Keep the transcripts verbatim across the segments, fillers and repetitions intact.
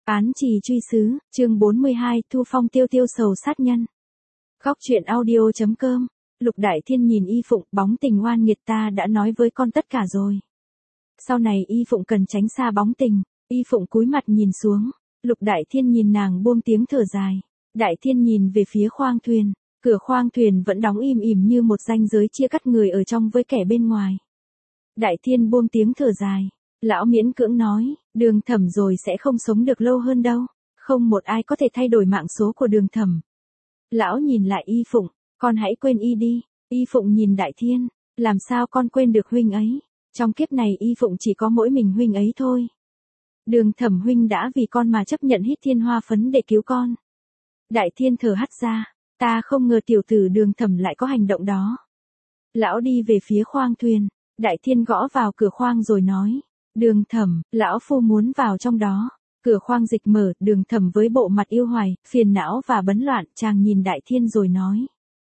Án trì truy sứ, chương bốn mươi hai, Thu Phong tiêu tiêu sầu sát nhân. Góc truyện audio chấm com. Lục Đại Thiên nhìn Y Phụng, bóng tình oan nghiệt, ta đã nói với con tất cả rồi. Sau này Y Phụng cần tránh xa bóng tình. Y Phụng cúi mặt nhìn xuống. Lục Đại Thiên nhìn nàng buông tiếng thở dài. Đại Thiên nhìn về phía khoang thuyền. Cửa khoang thuyền vẫn đóng im ỉm như một ranh giới chia cắt người ở trong với kẻ bên ngoài. Đại Thiên buông tiếng thở dài. Lão miễn cưỡng nói, Đường Thẩm rồi sẽ không sống được lâu hơn đâu. Không một ai có thể thay đổi mạng số của Đường Thẩm. Lão nhìn lại Y Phụng, con hãy quên y đi. Y Phụng nhìn Đại Thiên, làm sao con quên được huynh ấy. Trong kiếp này Y Phụng chỉ có mỗi mình huynh ấy thôi. Đường Thẩm huynh đã vì con mà chấp nhận hít thiên hoa phấn để cứu con. Đại Thiên thở hắt ra, ta không ngờ tiểu tử Đường Thẩm lại có hành động đó. Lão đi về phía khoang thuyền, Đại Thiên gõ vào cửa khoang rồi nói. Đường Thẩm, lão phu muốn vào trong đó. Cửa khoang dịch mở, Đường Thẩm với bộ mặt yêu hoài, phiền não và bấn loạn, chàng nhìn Đại Thiên rồi nói.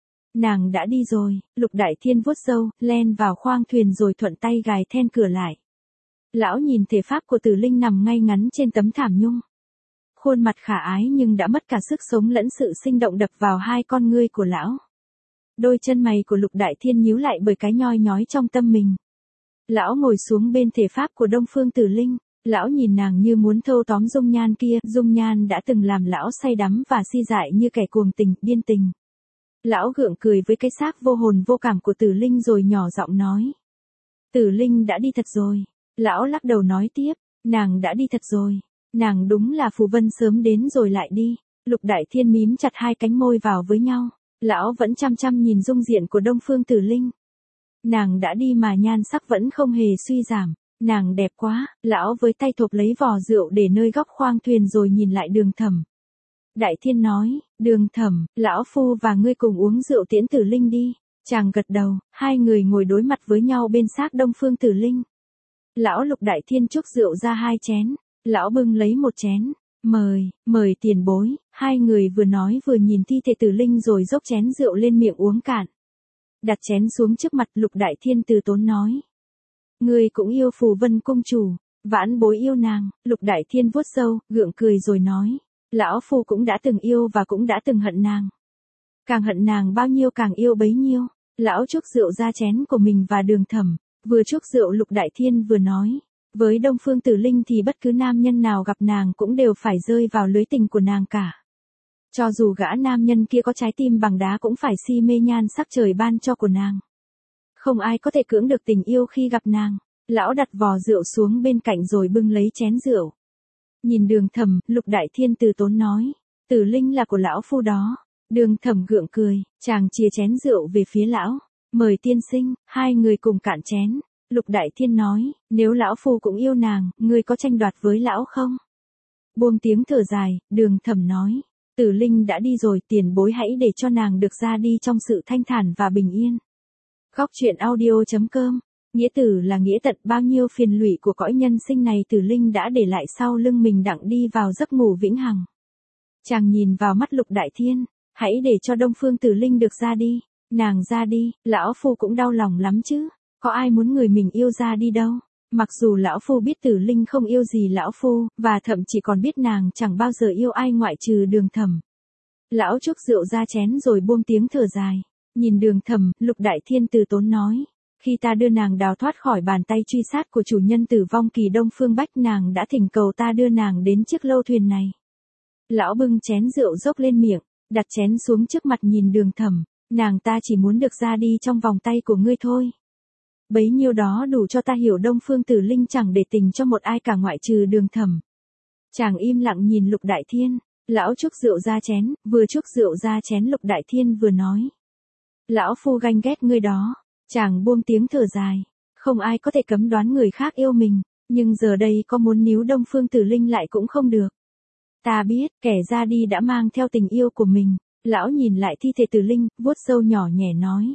Nàng đã đi rồi. Lục Đại Thiên vuốt râu, len vào khoang thuyền rồi thuận tay gài then cửa lại. Lão nhìn thể pháp của Tử Linh nằm ngay ngắn trên tấm thảm nhung. Khuôn mặt khả ái nhưng đã mất cả sức sống lẫn sự sinh động đập vào hai con ngươi của lão. Đôi chân mày của Lục Đại Thiên nhíu lại bởi cái nhoi nhói trong tâm mình. Lão ngồi xuống bên thể pháp của Đông Phương Tử Linh, lão nhìn nàng như muốn thâu tóm dung nhan kia, dung nhan đã từng làm lão say đắm và si dại như kẻ cuồng tình, điên tình. Lão gượng cười với cái xác vô hồn vô cảm của Tử Linh rồi nhỏ giọng nói. Tử Linh đã đi thật rồi. Lão lắc đầu nói tiếp, nàng đã đi thật rồi. Nàng đúng là phù vân sớm đến rồi lại đi. Lục Đại Thiên mím chặt hai cánh môi vào với nhau. Lão vẫn chăm chăm nhìn dung diện của Đông Phương Tử Linh. Nàng đã đi mà nhan sắc vẫn không hề suy giảm. Nàng đẹp quá. Lão với tay thộp lấy vò rượu để nơi góc khoang thuyền rồi nhìn lại Đường Thẩm. Đại Thiên nói, Đường Thẩm, lão phu và ngươi cùng uống rượu tiễn Tử Linh đi. Chàng gật đầu, hai người ngồi đối mặt với nhau bên xác Đông Phương Tử Linh. Lão Lục Đại Thiên trúc rượu ra hai chén. Lão bưng lấy một chén. Mời, mời tiền bối. Hai người vừa nói vừa nhìn thi thể Tử Linh rồi dốc chén rượu lên miệng uống cạn. Đặt chén xuống trước mặt Lục Đại Thiên từ tốn nói. Ngươi cũng yêu Phù Vân Cung chủ. Vãn bối yêu nàng. Lục Đại Thiên vuốt râu, gượng cười rồi nói. Lão phu cũng đã từng yêu và cũng đã từng hận nàng. Càng hận nàng bao nhiêu càng yêu bấy nhiêu. Lão trúc rượu ra chén của mình và Đường Thẩm. Vừa trúc rượu Lục Đại Thiên vừa nói. Với Đông Phương Tử Linh thì bất cứ nam nhân nào gặp nàng cũng đều phải rơi vào lưới tình của nàng cả. Cho dù gã nam nhân kia có trái tim bằng đá cũng phải si mê nhan sắc trời ban cho của nàng. Không ai có thể cưỡng được tình yêu khi gặp nàng. Lão đặt vò rượu xuống bên cạnh rồi bưng lấy chén rượu. Nhìn Đường Thẩm, Lục Đại Thiên từ tốn nói. Tử Linh là của lão phu đó. Đường Thẩm gượng cười, chàng chia chén rượu về phía lão. Mời tiên sinh, hai người cùng cạn chén. Lục Đại Thiên nói, nếu lão phu cũng yêu nàng, ngươi có tranh đoạt với lão không? Buông tiếng thở dài, Đường Thẩm nói. Tử Linh đã đi rồi, tiền bối hãy để cho nàng được ra đi trong sự thanh thản và bình yên. Góc truyện audio chấm com. Nghĩa tử là nghĩa tận, bao nhiêu phiền lụy của cõi nhân sinh này Tử Linh đã để lại sau lưng mình đặng đi vào giấc ngủ vĩnh hằng. Chàng nhìn vào mắt Lục Đại Thiên, hãy để cho Đông Phương Tử Linh được ra đi. Nàng ra đi, lão phu cũng đau lòng lắm chứ. Có ai muốn người mình yêu ra đi đâu. Mặc dù lão phu biết Tử Linh không yêu gì lão phu, và thậm chí còn biết nàng chẳng bao giờ yêu ai ngoại trừ Đường Thẩm. Lão trúc rượu ra chén rồi buông tiếng thở dài. Nhìn Đường Thẩm, Lục Đại Thiên từ tốn nói. Khi ta đưa nàng đào thoát khỏi bàn tay truy sát của chủ nhân tử vong kỳ Đông Phương Bách, nàng đã thỉnh cầu ta đưa nàng đến chiếc lâu thuyền này. Lão bưng chén rượu dốc lên miệng, đặt chén xuống trước mặt nhìn Đường Thẩm. Nàng ta chỉ muốn được ra đi trong vòng tay của ngươi thôi. Bấy nhiêu đó đủ cho ta hiểu Đông Phương Tử Linh chẳng để tình cho một ai cả ngoại trừ Đường Thẩm. Chàng im lặng nhìn Lục Đại Thiên. Lão trúc rượu ra chén, vừa trúc rượu ra chén Lục Đại Thiên vừa nói. Lão phu ganh ghét ngươi đó. Chàng buông tiếng thở dài. Không ai có thể cấm đoán người khác yêu mình. Nhưng giờ đây có muốn níu Đông Phương Tử Linh lại cũng không được. Ta biết, kẻ ra đi đã mang theo tình yêu của mình. Lão nhìn lại thi thể Tử Linh, vuốt râu nhỏ nhẹ nói.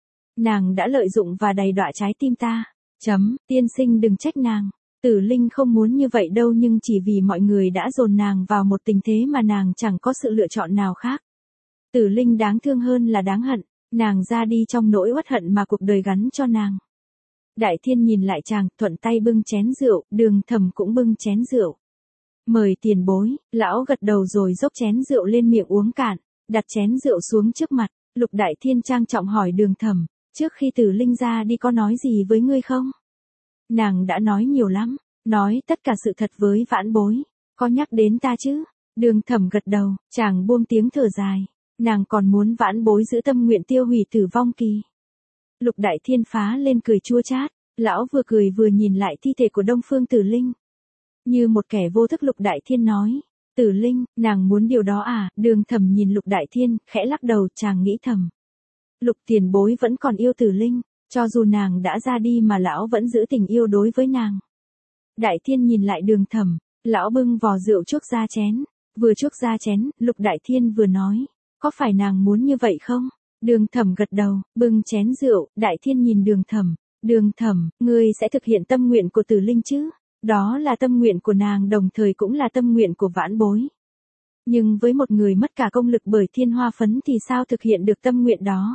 Nàng đã lợi dụng và đầy đọa trái tim ta. Chấm, tiên sinh đừng trách nàng. Tử Linh không muốn như vậy đâu, nhưng chỉ vì mọi người đã dồn nàng vào một tình thế mà nàng chẳng có sự lựa chọn nào khác. Tử Linh đáng thương hơn là đáng hận. Nàng ra đi trong nỗi uất hận mà cuộc đời gắn cho nàng. Đại Thiên nhìn lại chàng, thuận tay bưng chén rượu, Đường Thẩm cũng bưng chén rượu. Mời tiền bối, lão gật đầu rồi dốc chén rượu lên miệng uống cạn, đặt chén rượu xuống trước mặt, Lục Đại Thiên trang trọng hỏi Đường Thẩm, trước khi Tử Linh ra đi có nói gì với ngươi không? Nàng đã nói nhiều lắm, nói tất cả sự thật với Vãn Bối, có nhắc đến ta chứ? Đường Thẩm gật đầu, chàng buông tiếng thở dài, nàng còn muốn Vãn Bối giữ tâm nguyện tiêu hủy Tử Vong Kỳ. Lục Đại Thiên phá lên cười chua chát, lão vừa cười vừa nhìn lại thi thể của Đông Phương Tử Linh. Như một kẻ vô thức Lục Đại Thiên nói, Tử Linh, nàng muốn điều đó à? Đường Thẩm nhìn Lục Đại Thiên, khẽ lắc đầu, chàng nghĩ thầm. Lục tiền bối vẫn còn yêu Tử Linh, cho dù nàng đã ra đi mà lão vẫn giữ tình yêu đối với nàng. Đại Thiên nhìn lại Đường Thẩm, lão bưng vò rượu chuốc ra chén, vừa chuốc ra chén, Lục Đại Thiên vừa nói, có phải nàng muốn như vậy không? Đường Thẩm gật đầu, bưng chén rượu, Đại Thiên nhìn Đường Thẩm, Đường Thẩm, ngươi sẽ thực hiện tâm nguyện của Tử Linh chứ? Đó là tâm nguyện của nàng đồng thời cũng là tâm nguyện của Vãn Bối. Nhưng với một người mất cả công lực bởi thiên hoa phấn thì sao thực hiện được tâm nguyện đó?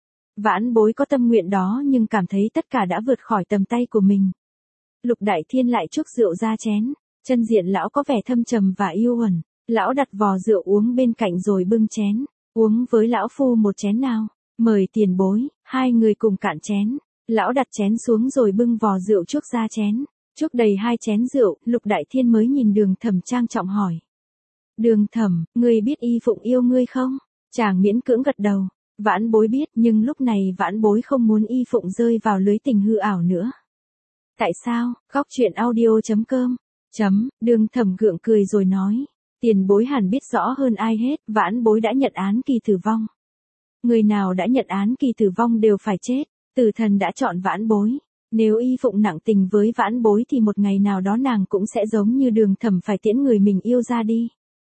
Vãn Bối có tâm nguyện đó nhưng cảm thấy tất cả đã vượt khỏi tầm tay của mình. Lục Đại Thiên lại chuốc rượu ra chén, chân diện lão có vẻ thâm trầm và yêu uẩn, lão đặt vò rượu uống bên cạnh rồi bưng chén, uống với lão phu một chén nào, mời tiền bối, hai người cùng cạn chén, lão đặt chén xuống rồi bưng vò rượu chuốc ra chén. Chuốc đầy hai chén rượu, Lục Đại Thiên mới nhìn Đường Thẩm trang trọng hỏi. Đường Thẩm, ngươi biết Y Phụng yêu ngươi không? Chàng miễn cưỡng gật đầu. Vãn Bối biết, nhưng lúc này Vãn Bối không muốn Y Phụng rơi vào lưới tình hư ảo nữa. Tại sao? Góc truyện audio chấm com. Chấm, Đường Thẩm gượng cười rồi nói. Tiền bối hẳn biết rõ hơn ai hết, Vãn Bối đã nhận án kỳ tử vong. Người nào đã nhận án kỳ tử vong đều phải chết, tử thần đã chọn Vãn Bối. Nếu Y Phụng nặng tình với Vãn Bối thì một ngày nào đó nàng cũng sẽ giống như Đường Thẩm phải tiễn người mình yêu ra đi.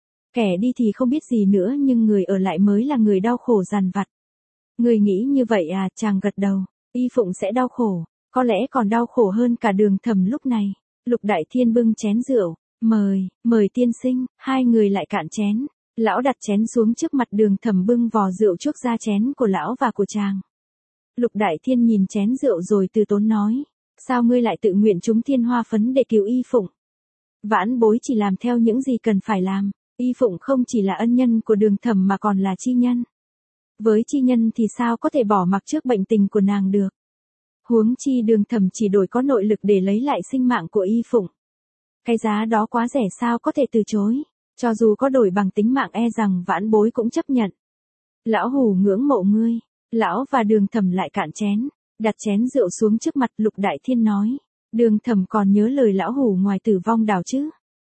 Kẻ đi thì không biết gì nữa nhưng người ở lại mới là người đau khổ dằn vặt. Người nghĩ như vậy à? Chàng gật đầu. Y Phụng sẽ đau khổ, có lẽ còn đau khổ hơn cả Đường Thẩm lúc này. Lục Đại Thiên bưng chén rượu, mời, mời tiên sinh, hai người lại cạn chén. Lão đặt chén xuống trước mặt Đường Thẩm bưng vò rượu chuốc ra chén của lão và của chàng. Lục Đại Thiên nhìn chén rượu rồi từ tốn nói, sao ngươi lại tự nguyện trúng thiên hoa phấn để cứu Y Phụng? Vãn Bối chỉ làm theo những gì cần phải làm, Y Phụng không chỉ là ân nhân của Đường Thẩm mà còn là chi nhân. Với chi nhân thì sao có thể bỏ mặc trước bệnh tình của nàng được? Huống chi Đường Thẩm chỉ đổi có nội lực để lấy lại sinh mạng của Y Phụng. Cái giá đó quá rẻ sao có thể từ chối, cho dù có đổi bằng tính mạng e rằng Vãn Bối cũng chấp nhận. Lão hủ ngưỡng mộ ngươi. Lão và Đường Thẩm lại cạn chén, đặt chén rượu xuống trước mặt Lục Đại Thiên nói, Đường Thẩm còn nhớ lời lão hủ ngoài Tử Vong Đảo chứ?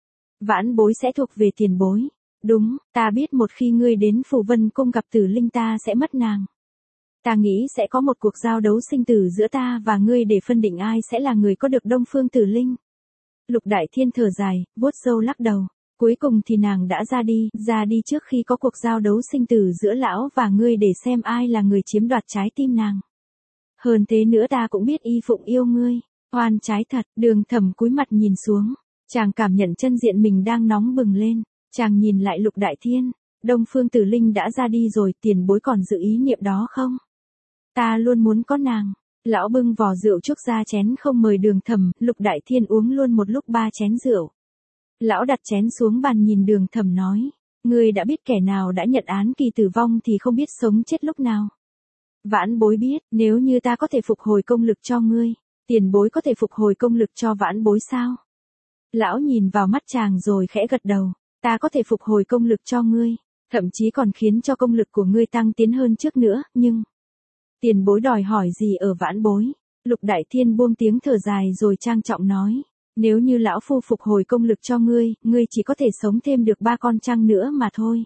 Vãn Bối sẽ thuộc về tiền bối. Đúng, ta biết một khi ngươi đến Phù Vân Cung gặp Tử Linh ta sẽ mất nàng. Ta nghĩ sẽ có một cuộc giao đấu sinh tử giữa ta và ngươi để phân định ai sẽ là người có được Đông Phương Tử Linh. Lục Đại Thiên thở dài, vuốt râu lắc đầu. Cuối cùng thì nàng đã ra đi, ra đi trước khi có cuộc giao đấu sinh tử giữa lão và ngươi để xem ai là người chiếm đoạt trái tim nàng. Hơn thế nữa ta cũng biết Y Phụng yêu ngươi, oan trái thật. Đường Thẩm cúi mặt nhìn xuống, chàng cảm nhận chân diện mình đang nóng bừng lên, chàng nhìn lại Lục Đại Thiên, Đông Phương Tử Linh đã ra đi rồi, tiền bối còn giữ ý niệm đó không? Ta luôn muốn có nàng. Lão bưng vò rượu chuốc ra chén không mời Đường Thẩm, Lục Đại Thiên uống luôn một lúc ba chén rượu. Lão đặt chén xuống bàn nhìn Đường Thẩm nói, ngươi đã biết kẻ nào đã nhận án kỳ tử vong thì không biết sống chết lúc nào. Vãn Bối biết, nếu như ta có thể phục hồi công lực cho ngươi, tiền bối có thể phục hồi công lực cho Vãn Bối sao? Lão nhìn vào mắt chàng rồi khẽ gật đầu, ta có thể phục hồi công lực cho ngươi, thậm chí còn khiến cho công lực của ngươi tăng tiến hơn trước nữa, nhưng... Tiền bối đòi hỏi gì ở Vãn Bối? Lục Đại Thiên buông tiếng thở dài rồi trang trọng nói. Nếu như lão phu phục hồi công lực cho ngươi, ngươi chỉ có thể sống thêm được ba con trăng nữa mà thôi.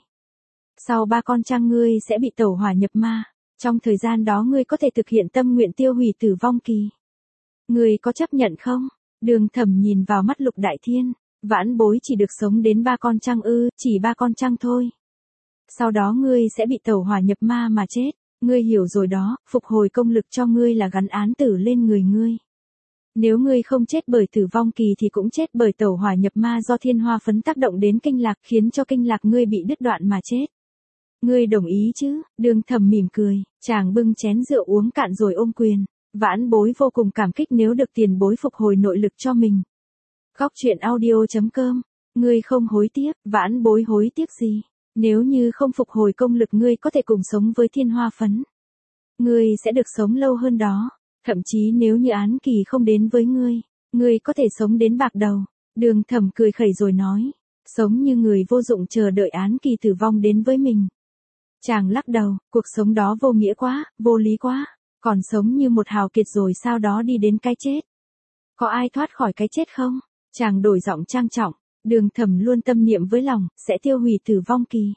Sau ba con trăng ngươi sẽ bị tẩu hỏa nhập ma. Trong thời gian đó ngươi có thể thực hiện tâm nguyện tiêu hủy Tử Vong Kỳ. Ngươi có chấp nhận không? Đường Thẩm nhìn vào mắt Lục Đại Thiên. Vãn Bối chỉ được sống đến ba con trăng ư, chỉ ba con trăng thôi. Sau đó ngươi sẽ bị tẩu hỏa nhập ma mà chết. Ngươi hiểu rồi đó, phục hồi công lực cho ngươi là gắn án tử lên người ngươi. Nếu ngươi không chết bởi Tử Vong Kỳ thì cũng chết bởi tẩu hỏa nhập ma do thiên hoa phấn tác động đến kinh lạc khiến cho kinh lạc ngươi bị đứt đoạn mà chết. Ngươi đồng ý chứ? Đường Thẩm mỉm cười, chàng bưng chén rượu uống cạn rồi ôm quyền. Vãn Bối vô cùng cảm kích nếu được tiền bối phục hồi nội lực cho mình. Góc truyện audio chấm com Ngươi không hối tiếc, vãn bối hối tiếc gì? Nếu như không phục hồi công lực ngươi có thể cùng sống với thiên hoa phấn. Ngươi sẽ được sống lâu hơn đó. Thậm chí nếu như án kỳ không đến với ngươi, ngươi có thể sống đến bạc đầu. Đường Thẩm cười khẩy rồi nói. Sống như người vô dụng chờ đợi án kỳ tử vong đến với mình. Chàng lắc đầu, cuộc sống đó vô nghĩa quá, vô lý quá. Còn sống như một hào kiệt rồi sau đó đi đến cái chết. Có ai thoát khỏi cái chết không? Chàng đổi giọng trang trọng. Đường Thẩm luôn tâm niệm với lòng, sẽ tiêu hủy tử vong kỳ.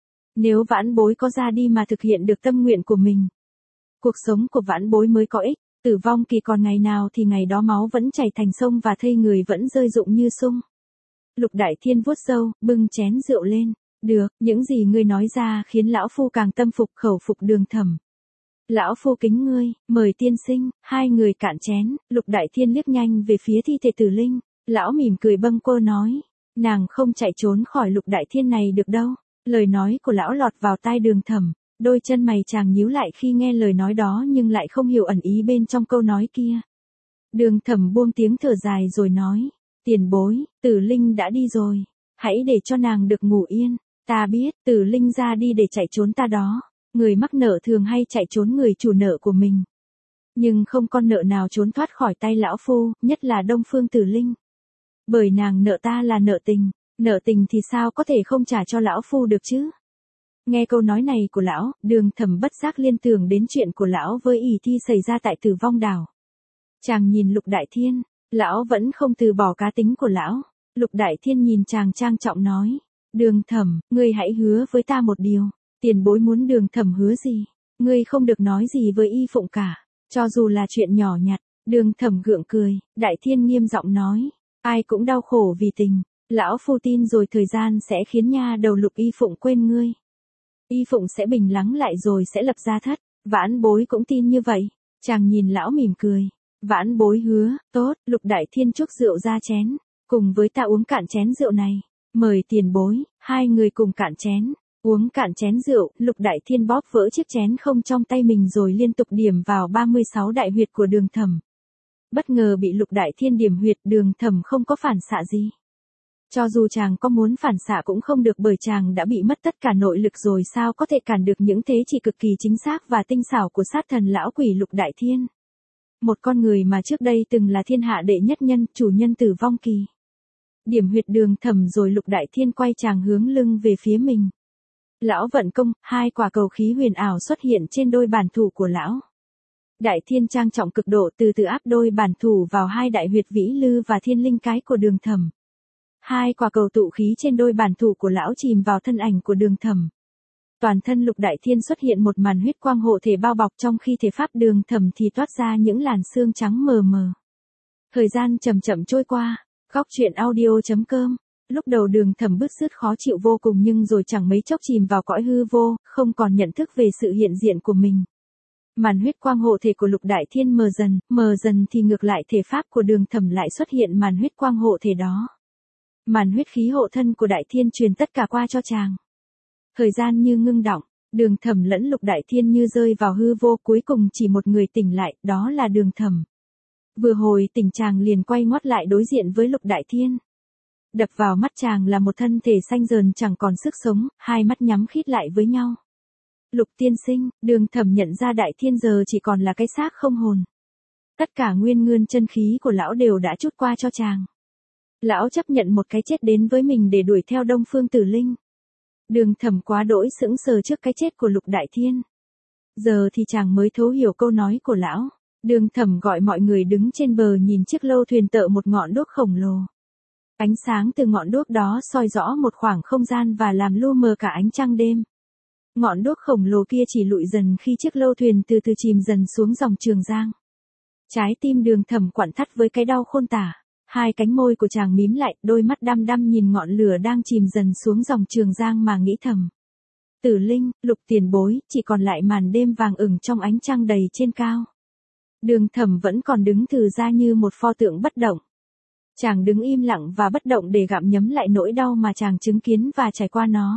Nếu vãn bối có ra đi mà thực hiện được tâm nguyện của mình. Cuộc sống của vãn bối mới có ích, tử vong kỳ còn ngày nào thì ngày đó máu vẫn chảy thành sông và thây người vẫn rơi rụng như sung. Lục Đại Thiên vuốt râu, bưng chén rượu lên. Được, những gì ngươi nói ra khiến lão phu càng tâm phục khẩu phục Đường Thẩm. Lão phu kính ngươi, mời tiên sinh, hai người cạn chén, Lục Đại Thiên liếc nhanh về phía thi thể Tử Linh. Lão mỉm cười bâng quơ nói. Nàng không chạy trốn khỏi Lục Đại Thiên này được đâu. Lời nói của lão lọt vào tai Đường Thẩm. Đôi chân mày chàng nhíu lại khi nghe lời nói đó nhưng lại không hiểu ẩn ý bên trong câu nói kia. Đường Thẩm buông tiếng thở dài rồi nói. Tiền bối, Tử Linh đã đi rồi. Hãy để cho nàng được ngủ yên. Ta biết, Tử Linh ra đi để chạy trốn ta đó. Người mắc nợ thường hay chạy trốn người chủ nợ của mình. Nhưng không con nợ nào trốn thoát khỏi tay lão phu, nhất là Đông Phương Tử Linh. Bởi nàng nợ ta là nợ tình, nợ tình thì sao có thể không trả cho lão phu được chứ? Nghe câu nói này của lão, Đường Thẩm bất giác liên tưởng đến chuyện của lão với ỷ thi xảy ra tại Tử Vong Đảo. Chàng nhìn Lục Đại Thiên, lão vẫn không từ bỏ cá tính của lão. Lục Đại Thiên nhìn chàng trang trọng nói, Đường Thẩm, ngươi hãy hứa với ta một điều. Tiền bối muốn Đường Thẩm hứa gì? Ngươi không được nói gì với Y Phụng cả, cho dù là chuyện nhỏ nhặt. Đường Thẩm gượng cười, Đại Thiên nghiêm giọng nói, ai cũng đau khổ vì tình. Lão phu tin rồi thời gian sẽ khiến nha đầu Lục Y Phụng quên ngươi. Y Phụng sẽ bình lắng lại rồi sẽ lập gia thất. Vãn bối cũng tin như vậy. Chàng nhìn lão mỉm cười. Vãn bối hứa, tốt, Lục Đại Thiên chúc rượu ra chén. Cùng với ta uống cạn chén rượu này. Mời tiền bối, hai người cùng cạn chén. Uống cạn chén rượu, Lục Đại Thiên bóp vỡ chiếc chén không trong tay mình rồi liên tục điểm vào ba mươi sáu đại huyệt của Đường Thẩm. Bất ngờ bị Lục Đại Thiên điểm huyệt, Đường Thẩm không có phản xạ gì. Cho dù chàng có muốn phản xạ cũng không được bởi chàng đã bị mất tất cả nội lực rồi sao có thể cản được những thế chỉ cực kỳ chính xác và tinh xảo của sát thần lão quỷ Lục Đại Thiên. Một con người mà trước đây từng là thiên hạ đệ nhất nhân, chủ nhân Tử Vong kỳ. Điểm huyệt Đường Thẩm rồi Lục Đại Thiên quay chàng hướng lưng về phía mình. Lão vận công, hai quả cầu khí huyền ảo xuất hiện trên đôi bản thủ của lão. Đại Thiên trang trọng cực độ từ từ áp đôi bản thủ vào hai đại huyệt vĩ lư và thiên linh cái của Đường Thẩm. Hai quả cầu tụ khí trên đôi bản thủ của lão chìm vào thân ảnh của Đường Thẩm. Toàn thân Lục Đại Thiên xuất hiện một màn huyết quang hộ thể bao bọc trong khi thể pháp Đường Thẩm thì toát ra những làn xương trắng mờ mờ. Thời gian chậm chậm trôi qua, Góc truyện audio chấm com. Lúc đầu Đường Thẩm bứt rứt khó chịu vô cùng nhưng rồi chẳng mấy chốc chìm vào cõi hư vô, không còn nhận thức về sự hiện diện của mình. Màn huyết quang hộ thể của Lục Đại Thiên mờ dần, mờ dần thì ngược lại thể pháp của Đường Thẩm lại xuất hiện màn huyết quang hộ thể đó. Màn huyết khí hộ thân của Đại Thiên truyền tất cả qua cho chàng. Thời gian như ngưng đọng, Đường Thẩm lẫn Lục Đại Thiên như rơi vào hư vô, cuối cùng chỉ một người tỉnh lại, đó là Đường Thẩm. Vừa hồi tỉnh chàng liền quay ngoắt lại đối diện với Lục Đại Thiên. Đập vào mắt chàng là một thân thể xanh dờn chẳng còn sức sống, hai mắt nhắm khít lại với nhau. Lục tiên sinh, Đường Thẩm nhận ra Đại Thiên giờ chỉ còn là cái xác không hồn. Tất cả nguyên ngươn chân khí của lão đều đã trút qua cho chàng. Lão chấp nhận một cái chết đến với mình để đuổi theo Đông Phương Tử Linh. Đường Thẩm quá đỗi sững sờ trước cái chết của Lục Đại Thiên. Giờ thì chàng mới thấu hiểu câu nói của lão. Đường Thẩm gọi mọi người đứng trên bờ nhìn chiếc lâu thuyền tợ một ngọn đuốc khổng lồ. Ánh sáng từ ngọn đuốc đó soi rõ một khoảng không gian và làm lu mờ cả ánh trăng đêm. Ngọn đuốc khổng lồ kia chỉ lụi dần khi chiếc lâu thuyền từ từ chìm dần xuống dòng Trường Giang. Trái tim Đường Thẩm quặn thắt với cái đau khôn tả. Hai cánh môi của chàng mím lại, đôi mắt đăm đăm nhìn ngọn lửa đang chìm dần xuống dòng Trường Giang mà nghĩ thầm. Tử Linh, Lục tiền bối, chỉ còn lại màn đêm vàng ửng trong ánh trăng đầy trên cao. Đường Thẩm vẫn còn đứng thừ ra như một pho tượng bất động. Chàng đứng im lặng và bất động để gặm nhấm lại nỗi đau mà chàng chứng kiến và trải qua nó.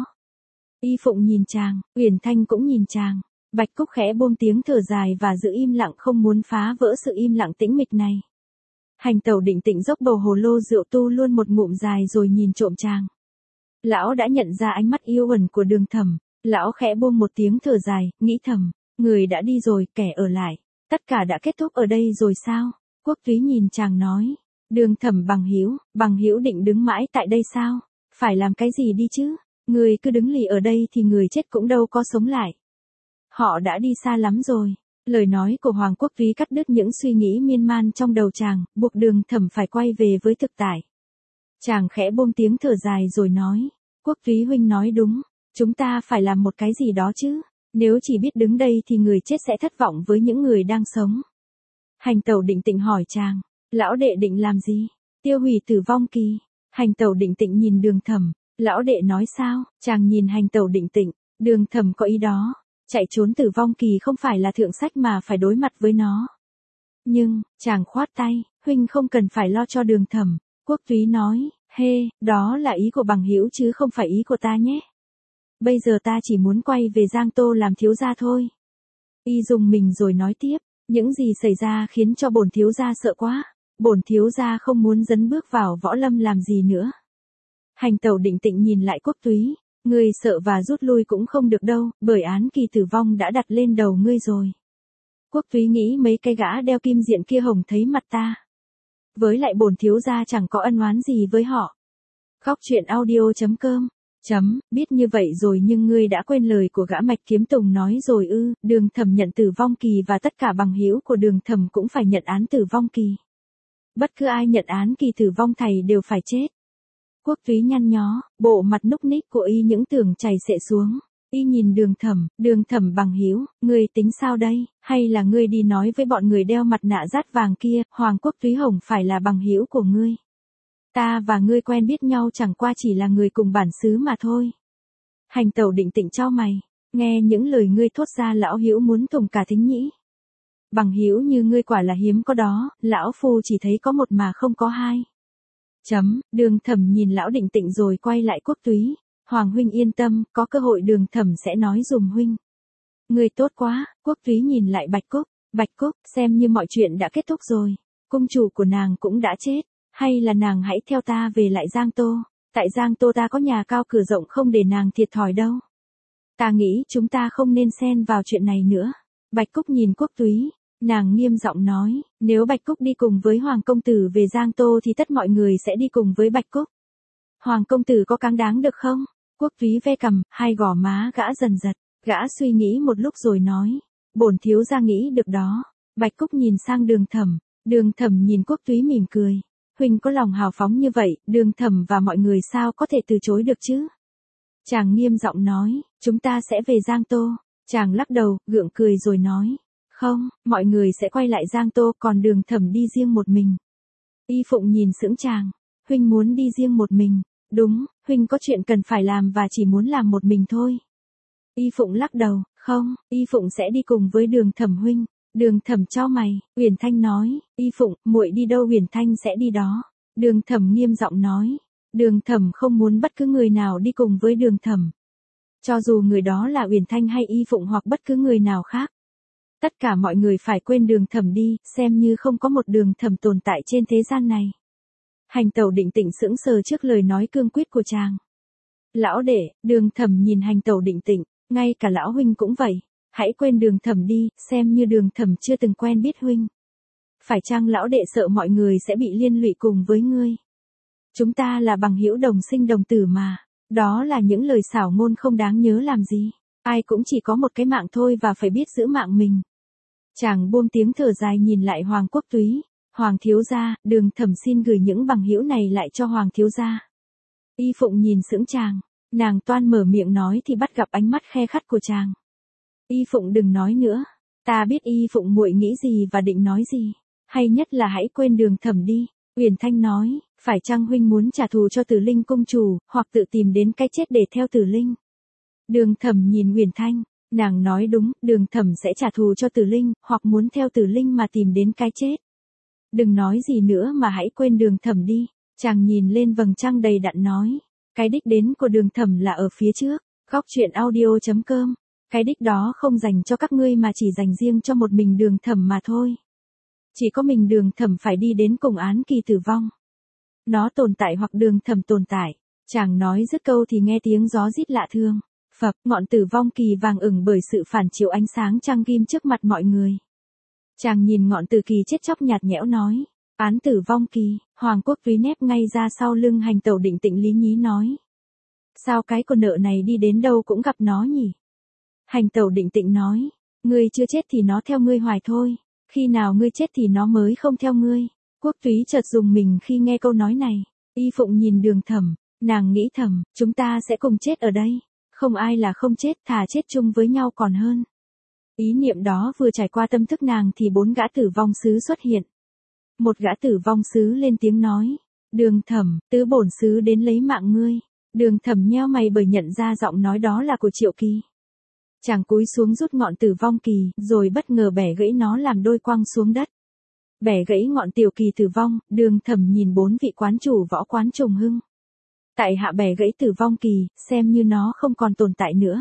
Y Phụng nhìn chàng, Uyển Thanh cũng nhìn chàng. Bạch Cúc khẽ buông tiếng thở dài và giữ im lặng không muốn phá vỡ sự im lặng tĩnh mịch này. Hành tẩu định tĩnh dốc bầu hồ lô rượu tu luôn một ngụm dài rồi nhìn trộm chàng. Lão đã nhận ra ánh mắt yêu uẩn của Đường Thẩm, lão khẽ buông một tiếng thở dài, nghĩ thầm, người đã đi rồi, kẻ ở lại, tất cả đã kết thúc ở đây rồi sao? Quốc Túy nhìn chàng nói, Đường Thẩm bằng hữu, bằng hữu định đứng mãi tại đây sao? Phải làm cái gì đi chứ? Người cứ đứng lì ở đây thì người chết cũng đâu có sống lại. Họ đã đi xa lắm rồi. Lời nói của Hoàng Quốc Túy cắt đứt những suy nghĩ miên man trong đầu chàng, buộc Đường Thẩm phải quay về với thực tại. Chàng khẽ buông tiếng thở dài rồi nói, Quốc Túy huynh nói đúng, chúng ta phải làm một cái gì đó chứ, nếu chỉ biết đứng đây thì người chết sẽ thất vọng với những người đang sống. Hành tẩu định tịnh hỏi chàng, lão đệ định làm gì? Tiêu hủy tử vong kỳ. Hành tẩu định tịnh nhìn Đường Thẩm, lão đệ nói sao? Chàng nhìn hành tẩu định tịnh, Đường Thẩm có ý đó. Chạy trốn tử vong kỳ không phải là thượng sách mà phải đối mặt với nó. Nhưng, chàng khoát tay, huynh không cần phải lo cho Đường Thẩm. Quốc Túy nói, hê, đó là ý của bằng hữu chứ không phải ý của ta nhé. Bây giờ ta chỉ muốn quay về Giang Tô làm thiếu gia thôi. Y dùng mình rồi nói tiếp, những gì xảy ra khiến cho bổn thiếu gia sợ quá. Bổn thiếu gia không muốn dấn bước vào võ lâm làm gì nữa. Hành tẩu định tịnh nhìn lại Quốc Túy. Ngươi sợ và rút lui cũng không được đâu, bởi án kỳ tử vong đã đặt lên đầu ngươi rồi. Quốc Túy nghĩ mấy cái gã đeo kim diện kia hồng thấy mặt ta. Với lại bổn thiếu gia chẳng có ân oán gì với họ. Góc truyện audio chấm com chấm, biết như vậy rồi nhưng ngươi đã quên lời của gã Mạch Kiếm Tùng nói rồi ư, Đường Thẩm nhận tử vong kỳ và tất cả bằng hữu của Đường Thẩm cũng phải nhận án tử vong kỳ. Bất cứ ai nhận án kỳ tử vong thầy đều phải chết. Quốc Túy nhăn nhó, bộ mặt núc ních của y những tưởng chảy xệ xuống. Y nhìn Đường Thẩm, Đường Thẩm bằng hữu, ngươi tính sao đây? Hay là ngươi đi nói với bọn người đeo mặt nạ dát vàng kia, Hoàng Quốc Túy Hồng phải là bằng hữu của ngươi. Ta và ngươi quen biết nhau chẳng qua chỉ là người cùng bản xứ mà thôi. Hành tẩu định tịnh chau mày, nghe những lời ngươi thốt ra lão hữu muốn thủng cả thính nhĩ. Bằng hữu như ngươi quả là hiếm có đó, lão phu chỉ thấy có một mà không có hai. Chấm, Đường Thẩm nhìn lão định tịnh rồi quay lại Quốc Túy. Hoàng huynh yên tâm, có cơ hội Đường Thẩm sẽ nói dùm huynh. Người tốt quá, Quốc Túy nhìn lại Bạch Cúc. Bạch Cúc, xem như mọi chuyện đã kết thúc rồi. Cung chủ của nàng cũng đã chết. Hay là nàng hãy theo ta về lại Giang Tô. Tại Giang Tô ta có nhà cao cửa rộng không để nàng thiệt thòi đâu. Ta nghĩ chúng ta không nên xen vào chuyện này nữa. Bạch Cúc nhìn Quốc Túy. Nàng nghiêm giọng nói, nếu Bạch Cúc đi cùng với Hoàng công tử về Giang Tô thì tất mọi người sẽ đi cùng với Bạch Cúc. Hoàng công tử có cáng đáng được không? Quốc Túy ve cằm, hai gò má gã dần giật, gã suy nghĩ một lúc rồi nói, bổn thiếu gia nghĩ được đó. Bạch Cúc nhìn sang Đường Thẩm, Đường Thẩm nhìn Quốc Túy mỉm cười, huynh có lòng hào phóng như vậy, Đường Thẩm và mọi người sao có thể từ chối được chứ? Chàng nghiêm giọng nói, chúng ta sẽ về Giang Tô. Chàng lắc đầu, gượng cười rồi nói, không, mọi người sẽ quay lại Giang Tô còn Đường Thẩm đi riêng một mình. Y Phụng nhìn sững chàng, huynh muốn đi riêng một mình, đúng, huynh có chuyện cần phải làm và chỉ muốn làm một mình thôi. Y Phụng lắc đầu, không, Y Phụng sẽ đi cùng với Đường Thẩm huynh. Đường Thẩm chau mày, Uyển Thanh nói, Y Phụng, muội đi đâu Uyển Thanh sẽ đi đó. Đường Thẩm nghiêm giọng nói, Đường Thẩm không muốn bất cứ người nào đi cùng với Đường Thẩm. Cho dù người đó là Uyển Thanh hay Y Phụng hoặc bất cứ người nào khác. Tất cả mọi người phải quên Đường Thẩm đi, xem như không có một Đường Thẩm tồn tại trên thế gian này. Hành tẩu định tịnh sững sờ trước lời nói cương quyết của chàng. Lão đệ, Đường Thẩm nhìn hành tẩu định tịnh, ngay cả lão huynh cũng vậy. Hãy quên Đường Thẩm đi, xem như Đường Thẩm chưa từng quen biết huynh. Phải chăng lão đệ sợ mọi người sẽ bị liên lụy cùng với ngươi? Chúng ta là bằng hữu đồng sinh đồng tử mà. Đó là những lời xảo ngôn không đáng nhớ làm gì. Ai cũng chỉ có một cái mạng thôi và phải biết giữ mạng mình. Chàng buông tiếng thở dài nhìn lại Hoàng Quốc Túy. Hoàng thiếu gia, Đường Thẩm xin gửi những bằng hữu này lại cho Hoàng thiếu gia. Y Phụng nhìn sững chàng. Nàng toan mở miệng nói thì bắt gặp ánh mắt khe khắt của chàng. Y Phụng đừng nói nữa. Ta biết Y Phụng muội nghĩ gì và định nói gì. Hay nhất là hãy quên Đường Thẩm đi. Uyển Thanh nói, phải chăng huynh muốn trả thù cho Tử Linh công chủ, hoặc tự tìm đến cái chết để theo Tử Linh? Đường Thẩm nhìn Uyển Thanh, nàng nói đúng, Đường Thẩm sẽ trả thù cho Tử Linh, hoặc muốn theo Tử Linh mà tìm đến cái chết. Đừng nói gì nữa mà hãy quên Đường Thẩm đi. Chàng nhìn lên vầng trăng đầy đặn nói, cái đích đến của Đường Thẩm là ở phía trước. Góc truyện audio chấm com. Cái đích đó không dành cho các ngươi mà chỉ dành riêng cho một mình Đường Thẩm mà thôi. Chỉ có mình Đường Thẩm phải đi đến cùng án kỳ tử vong. Nó tồn tại hoặc Đường Thẩm tồn tại. Chàng nói dứt câu thì nghe tiếng gió rít lạ thương. Phập, ngọn tử vong kỳ vàng ửng bởi sự phản chiếu ánh sáng trăng ghim trước mặt mọi người. Chàng nhìn ngọn tử kỳ chết chóc nhạt nhẽo nói. Án tử vong kỳ, Hoàng Quốc Túy nép ngay ra sau lưng Hành Tẩu Định Tịnh lý nhí nói. Sao cái con nợ này đi đến đâu cũng gặp nó nhỉ? Hành Tẩu Định Tịnh nói. Ngươi chưa chết thì nó theo ngươi hoài thôi. Khi nào ngươi chết thì nó mới không theo ngươi. Quốc Túy chợt dùng mình khi nghe câu nói này. Y Phụng nhìn Đường Thẩm, nàng nghĩ thầm, chúng ta sẽ cùng chết ở đây. Không ai là không chết, thà chết chung với nhau còn hơn. Ý niệm đó vừa trải qua tâm thức nàng thì bốn gã tử vong sứ xuất hiện. Một gã tử vong sứ lên tiếng nói. Đường Thẩm, tứ bổn sứ đến lấy mạng ngươi. Đường Thẩm nheo mày bởi nhận ra giọng nói đó là của Triệu Kỳ. Chàng cúi xuống rút ngọn tử vong kỳ, rồi bất ngờ bẻ gãy nó làm đôi quăng xuống đất. Bẻ gãy ngọn tiểu kỳ tử vong, Đường Thẩm nhìn bốn vị quán chủ võ quán Trùng Hưng. Tại hạ bẻ gãy tử vong kỳ, xem như nó không còn tồn tại nữa.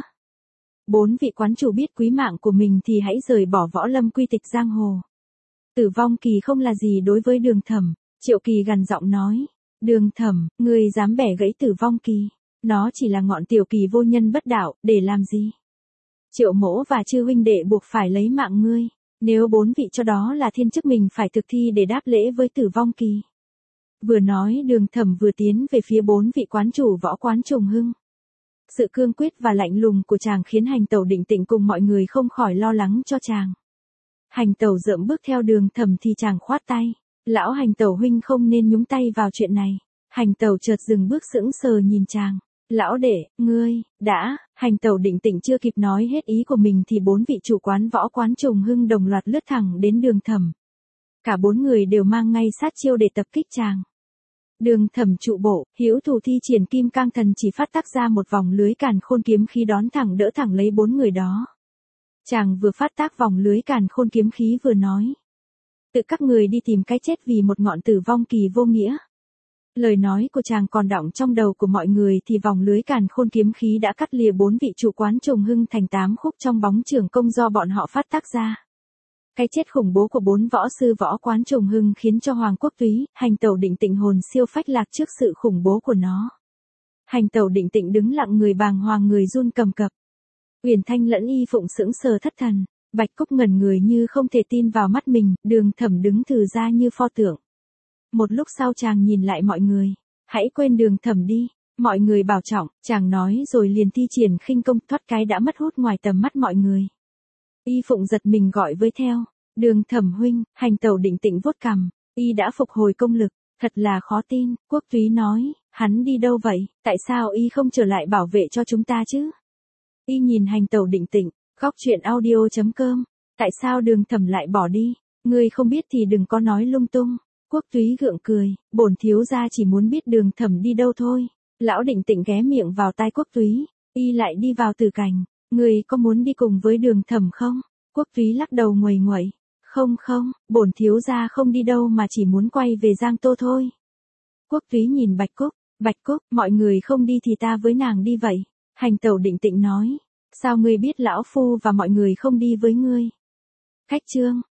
Bốn vị quán chủ biết quý mạng của mình thì hãy rời bỏ võ lâm quy tịch giang hồ. Tử vong kỳ không là gì đối với Đường Thẩm. Triệu Kỳ gằn giọng nói. Đường Thẩm, ngươi dám bẻ gãy tử vong kỳ. Nó chỉ là ngọn tiểu kỳ vô nhân bất đạo, để làm gì? Triệu Mỗ và chư huynh đệ buộc phải lấy mạng ngươi. Nếu bốn vị cho đó là thiên chức mình phải thực thi để đáp lễ với tử vong kỳ. Vừa nói Đường Thẩm vừa tiến về phía bốn vị quán chủ võ quán Trùng Hưng. Sự cương quyết và lạnh lùng của chàng khiến Hành Tẩu Định Tịnh cùng mọi người không khỏi lo lắng cho chàng. Hành Tẩu dợm bước theo Đường Thẩm thì chàng khoát tay. Lão Hành Tẩu huynh không nên nhúng tay vào chuyện này. Hành Tẩu chợt dừng bước sững sờ nhìn chàng. Lão đệ, ngươi, đã, Hành Tẩu Định Tịnh chưa kịp nói hết ý của mình thì bốn vị chủ quán võ quán Trùng Hưng đồng loạt lướt thẳng đến Đường Thẩm. Cả bốn người đều mang ngay sát chiêu để tập kích chàng. Đường Thẩm trụ bộ, hữu thủ thi triển kim cang thần chỉ phát tác ra một vòng lưới càn khôn kiếm khí đón thẳng đỡ thẳng lấy bốn người đó. Chàng vừa phát tác vòng lưới càn khôn kiếm khí vừa nói. Tự các người đi tìm cái chết vì một ngọn tử vong kỳ vô nghĩa. Lời nói của chàng còn đọng trong đầu của mọi người thì vòng lưới càn khôn kiếm khí đã cắt lìa bốn vị chủ quán Trùng Hưng thành tám khúc trong bóng trường công do bọn họ phát tác ra. Cái chết khủng bố của bốn võ sư võ quán Trùng Hưng khiến cho Hoàng Quốc Túy, Hành Tẩu Định Tịnh hồn siêu phách lạc trước sự khủng bố của nó. Hành Tẩu Định Tịnh đứng lặng người bàng hoàng người run cầm cập. Uyển Thanh lẫn Y Phụng sững sờ thất thần, Bạch Cúc ngẩn người như không thể tin vào mắt mình, Đường Thẩm đứng thừ ra như pho tượng. Một lúc sau chàng nhìn lại mọi người, hãy quên Đường Thẩm đi, mọi người bảo trọng, chàng nói rồi liền thi triển khinh công thoát cái đã mất hút ngoài tầm mắt mọi người. Y Phụng giật mình gọi với theo, Đường Thẩm huynh, Hành Tẩu Định Tịnh vuốt cằm, y đã phục hồi công lực, thật là khó tin. Quốc Túy nói, hắn đi đâu vậy, tại sao y không trở lại bảo vệ cho chúng ta chứ? Y nhìn Hành Tẩu Định Tịnh, góc truyện audio chấm com, tại sao Đường Thẩm lại bỏ đi, ngươi không biết thì đừng có nói lung tung. Quốc Túy gượng cười, bổn thiếu gia chỉ muốn biết Đường Thẩm đi đâu thôi. Lão Định Tịnh ghé miệng vào tai Quốc Túy, y lại đi vào tử cảnh, ngươi có muốn đi cùng với Đường Thẩm không? Quốc Túy lắc đầu nguầy nguậy, không không, bổn thiếu gia không đi đâu mà chỉ muốn quay về Giang Tô thôi. Quốc Túy nhìn Bạch Cúc, Bạch Cúc, mọi người không đi thì ta với nàng đi vậy. Hành Tẩu Định Tịnh nói, sao ngươi biết lão phu và mọi người không đi với ngươi? Khách chương.